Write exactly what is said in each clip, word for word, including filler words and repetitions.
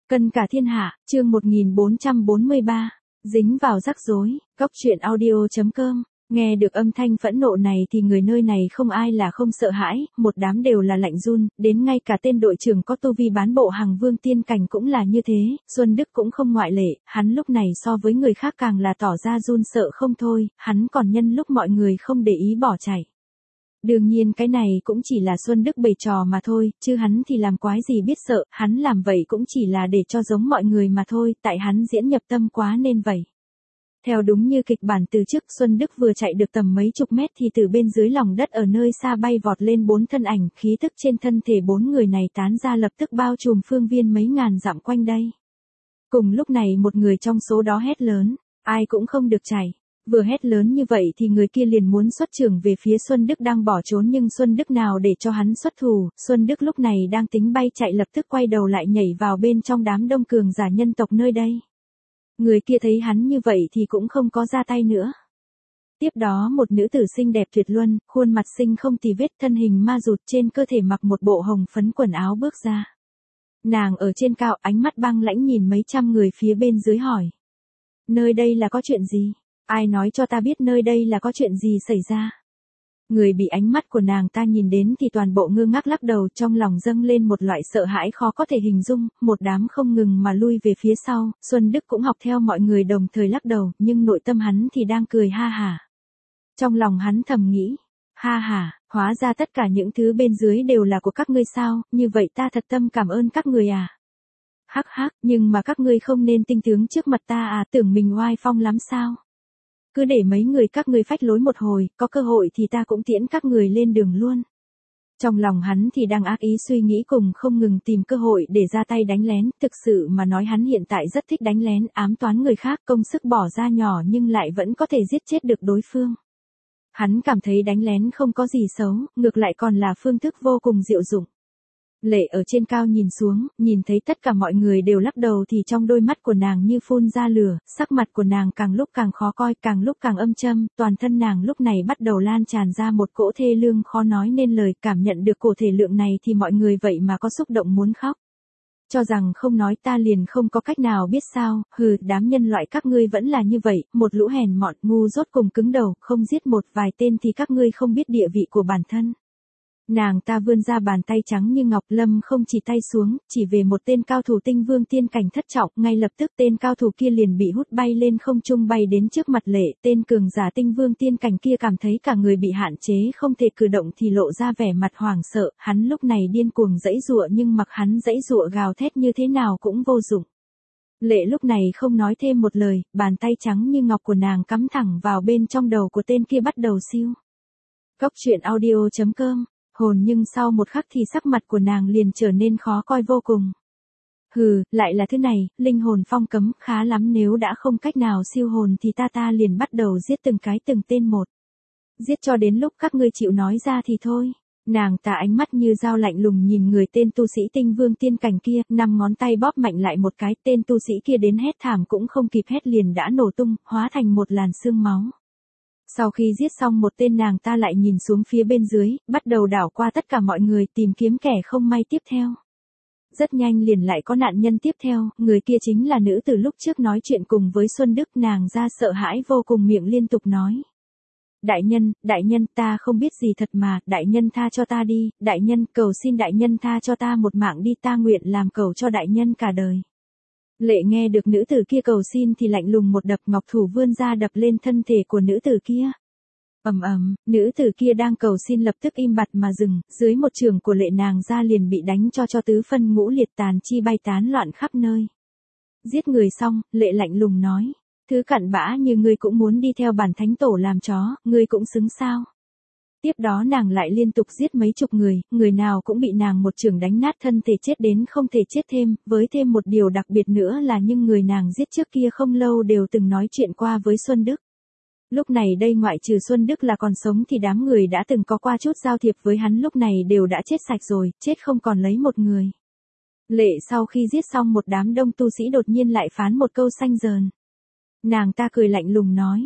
Cân cả thiên hạ, chương một nghìn bốn trăm bốn mươi ba, dính vào rắc rối, góc truyện audio.com. Nghe được âm thanh phẫn nộ này thì người nơi này không ai là không sợ hãi, một đám đều là lạnh run, đến ngay cả tên đội trưởng có tu vi bán bộ hàng vương tiên cảnh cũng là như thế, Xuân Đức cũng không ngoại lệ, hắn lúc này so với người khác càng là tỏ ra run sợ không thôi, hắn còn nhân lúc mọi người không để ý bỏ chạy. Đương nhiên cái này cũng chỉ là Xuân Đức bày trò mà thôi, chứ hắn thì làm quái gì biết sợ, hắn làm vậy cũng chỉ là để cho giống mọi người mà thôi, tại hắn diễn nhập tâm quá nên vậy. Theo đúng như kịch bản từ trước, Xuân Đức vừa chạy được tầm mấy chục mét thì từ bên dưới lòng đất ở nơi xa bay vọt lên bốn thân ảnh, khí tức trên thân thể bốn người này tán ra lập tức bao trùm phương viên mấy ngàn dặm quanh đây. Cùng lúc này một người trong số đó hét lớn, ai cũng không được chạy. Vừa hét lớn như vậy thì người kia liền muốn xuất chưởng về phía Xuân Đức đang bỏ trốn, nhưng Xuân Đức nào để cho hắn xuất thủ, Xuân Đức lúc này đang tính bay chạy lập tức quay đầu lại nhảy vào bên trong đám đông cường giả nhân tộc nơi đây. Người kia thấy hắn như vậy thì cũng không có ra tay nữa. Tiếp đó một nữ tử xinh đẹp tuyệt luân, khuôn mặt xinh không tì vết, thân hình ma rụt, trên cơ thể mặc một bộ hồng phấn quần áo bước ra. Nàng ở trên cao, ánh mắt băng lãnh nhìn mấy trăm người phía bên dưới hỏi. Nơi đây là có chuyện gì? Ai nói cho ta biết nơi đây là có chuyện gì xảy ra? Người bị ánh mắt của nàng ta nhìn đến thì toàn bộ ngơ ngác lắc đầu, trong lòng dâng lên một loại sợ hãi khó có thể hình dung, một đám không ngừng mà lui về phía sau, Xuân Đức cũng học theo mọi người đồng thời lắc đầu, nhưng nội tâm hắn thì đang cười ha hả. Trong lòng hắn thầm nghĩ, ha hả, hóa ra tất cả những thứ bên dưới đều là của các ngươi sao, như vậy ta thật tâm cảm ơn các người à. Hắc hắc, nhưng mà các ngươi không nên tinh tướng trước mặt ta à, tưởng mình oai phong lắm sao? Cứ để mấy người các ngươi phách lối một hồi, có cơ hội thì ta cũng tiễn các người lên đường luôn. Trong lòng hắn thì đang ác ý suy nghĩ cùng không ngừng tìm cơ hội để ra tay đánh lén, thực sự mà nói hắn hiện tại rất thích đánh lén, ám toán người khác, công sức bỏ ra nhỏ nhưng lại vẫn có thể giết chết được đối phương. Hắn cảm thấy đánh lén không có gì xấu, ngược lại còn là phương thức vô cùng diệu dụng. Lệ ở trên cao nhìn xuống, nhìn thấy tất cả mọi người đều lắc đầu thì trong đôi mắt của nàng như phun ra lửa, sắc mặt của nàng càng lúc càng khó coi, càng lúc càng âm châm, toàn thân nàng lúc này bắt đầu lan tràn ra một cỗ thê lương khó nói nên lời, cảm nhận được cổ thể lượng này thì mọi người vậy mà có xúc động muốn khóc. Cho rằng không nói ta liền không có cách nào biết sao, hừ, đám nhân loại các ngươi vẫn là như vậy, một lũ hèn mọn, ngu dốt cùng cứng đầu, không giết một vài tên thì các ngươi không biết địa vị của bản thân. Nàng ta vươn ra bàn tay trắng như ngọc, Lâm không chỉ tay xuống, chỉ về một tên cao thủ tinh vương tiên cảnh thất trọng, ngay lập tức tên cao thủ kia liền bị hút bay lên không trung, bay đến trước mặt Lệ, tên cường giả tinh vương tiên cảnh kia cảm thấy cả người bị hạn chế không thể cử động thì lộ ra vẻ mặt hoảng sợ, hắn lúc này điên cuồng giãy giụa nhưng mặc hắn giãy giụa gào thét như thế nào cũng vô dụng. Lệ lúc này không nói thêm một lời, bàn tay trắng như ngọc của nàng cắm thẳng vào bên trong đầu của tên kia bắt đầu siêu. Góc truyện audio.com. Hồn nhưng sau một khắc thì sắc mặt của nàng liền trở nên khó coi vô cùng. Hừ, lại là thứ này, linh hồn phong cấm, khá lắm, nếu đã không cách nào siêu hồn thì ta ta liền bắt đầu giết từng cái từng tên một. Giết cho đến lúc các ngươi chịu nói ra thì thôi. Nàng ta ánh mắt như dao lạnh lùng nhìn người tên tu sĩ tinh vương tiên cảnh kia, năm ngón tay bóp mạnh lại một cái, tên tu sĩ kia đến hét thảm cũng không kịp hét liền đã nổ tung, hóa thành một làn sương máu. Sau khi giết xong một tên, nàng ta lại nhìn xuống phía bên dưới, bắt đầu đảo qua tất cả mọi người tìm kiếm kẻ không may tiếp theo. Rất nhanh liền lại có nạn nhân tiếp theo, người kia chính là nữ từ lúc trước nói chuyện cùng với Xuân Đức, nàng ra sợ hãi vô cùng miệng liên tục nói. Đại nhân, đại nhân, ta không biết gì thật mà, đại nhân tha cho ta đi, đại nhân, cầu xin đại nhân tha cho ta một mạng đi, ta nguyện làm cầu cho đại nhân cả đời. Lệ nghe được nữ tử kia cầu xin thì lạnh lùng một đập, ngọc thủ vươn ra đập lên thân thể của nữ tử kia. Ầm ầm, nữ tử kia đang cầu xin lập tức im bặt mà dừng, dưới một chưởng của Lệ nàng ra liền bị đánh cho cho tứ phân ngũ liệt, tàn chi bay tán loạn khắp nơi. Giết người xong, Lệ lạnh lùng nói, thứ cặn bã như ngươi cũng muốn đi theo bản thánh tổ làm chó, ngươi cũng xứng sao? Tiếp đó nàng lại liên tục giết mấy chục người, người nào cũng bị nàng một chưởng đánh nát thân thể, chết đến không thể chết thêm, với thêm một điều đặc biệt nữa là những người nàng giết trước kia không lâu đều từng nói chuyện qua với Xuân Đức. Lúc này đây ngoại trừ Xuân Đức là còn sống thì đám người đã từng có qua chút giao thiệp với hắn lúc này đều đã chết sạch rồi, chết không còn lấy một người. Lệ sau khi giết xong một đám đông tu sĩ đột nhiên lại phán một câu xanh dờn. Nàng ta cười lạnh lùng nói.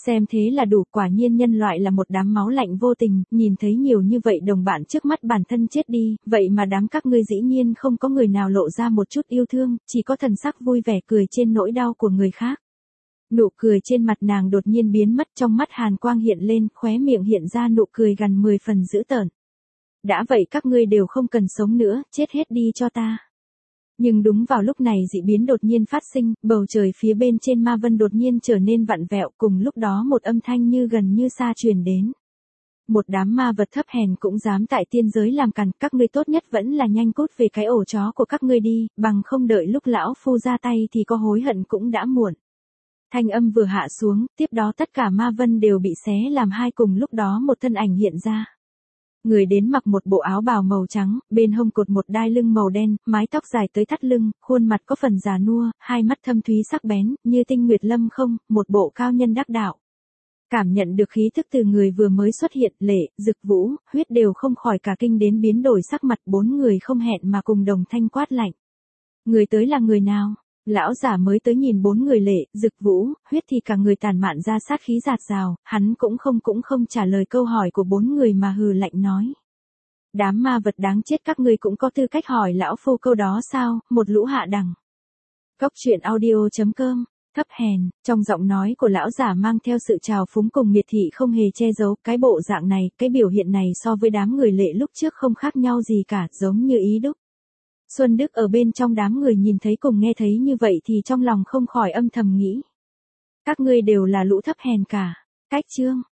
Xem thế là đủ, quả nhiên nhân loại là một đám máu lạnh vô tình, nhìn thấy nhiều như vậy đồng bạn trước mắt bản thân chết đi, vậy mà đám các ngươi dĩ nhiên không có người nào lộ ra một chút yêu thương, chỉ có thần sắc vui vẻ cười trên nỗi đau của người khác. Nụ cười trên mặt nàng đột nhiên biến mất, trong mắt hàn quang hiện lên, khóe miệng hiện ra nụ cười gần mười phần dữ tợn. Đã vậy các ngươi đều không cần sống nữa, chết hết đi cho ta. Nhưng đúng vào lúc này dị biến đột nhiên phát sinh, bầu trời phía bên trên ma vân đột nhiên trở nên vặn vẹo, cùng lúc đó một âm thanh như gần như xa truyền đến. Một đám ma vật thấp hèn cũng dám tại tiên giới làm càn, các ngươi tốt nhất vẫn là nhanh cút về cái ổ chó của các ngươi đi, bằng không đợi lúc lão phu ra tay thì có hối hận cũng đã muộn. Thanh âm vừa hạ xuống, tiếp đó tất cả ma vân đều bị xé làm hai, cùng lúc đó một thân ảnh hiện ra. Người đến mặc một bộ áo bào màu trắng, bên hông cột một đai lưng màu đen, mái tóc dài tới thắt lưng, khuôn mặt có phần già nua, hai mắt thâm thúy sắc bén, như tinh nguyệt lâm không, một bộ cao nhân đắc đạo. Cảm nhận được khí thức từ người vừa mới xuất hiện, Lệ, Dực Vũ, Huyết đều không khỏi cả kinh đến biến đổi sắc mặt, bốn người không hẹn mà cùng đồng thanh quát lạnh. Người tới là người nào? Lão giả mới tới nhìn bốn người Lệ, Dực Vũ, Huyết thì cả người tản mạn ra sát khí giạt rào, hắn cũng không cũng không trả lời câu hỏi của bốn người mà hừ lạnh nói. Đám ma vật đáng chết, các ngươi cũng có tư cách hỏi lão phu câu đó sao, một lũ hạ đẳng. Cốc truyện audio chấm com, thấp hèn, trong giọng nói của lão giả mang theo sự trào phúng cùng miệt thị không hề che giấu, cái bộ dạng này, cái biểu hiện này so với đám người Lệ lúc trước không khác nhau gì cả, giống như ý đúc. Xuân Đức ở bên trong đám người nhìn thấy cùng nghe thấy như vậy thì trong lòng không khỏi âm thầm nghĩ. Các ngươi đều là lũ thấp hèn cả. Cách chương.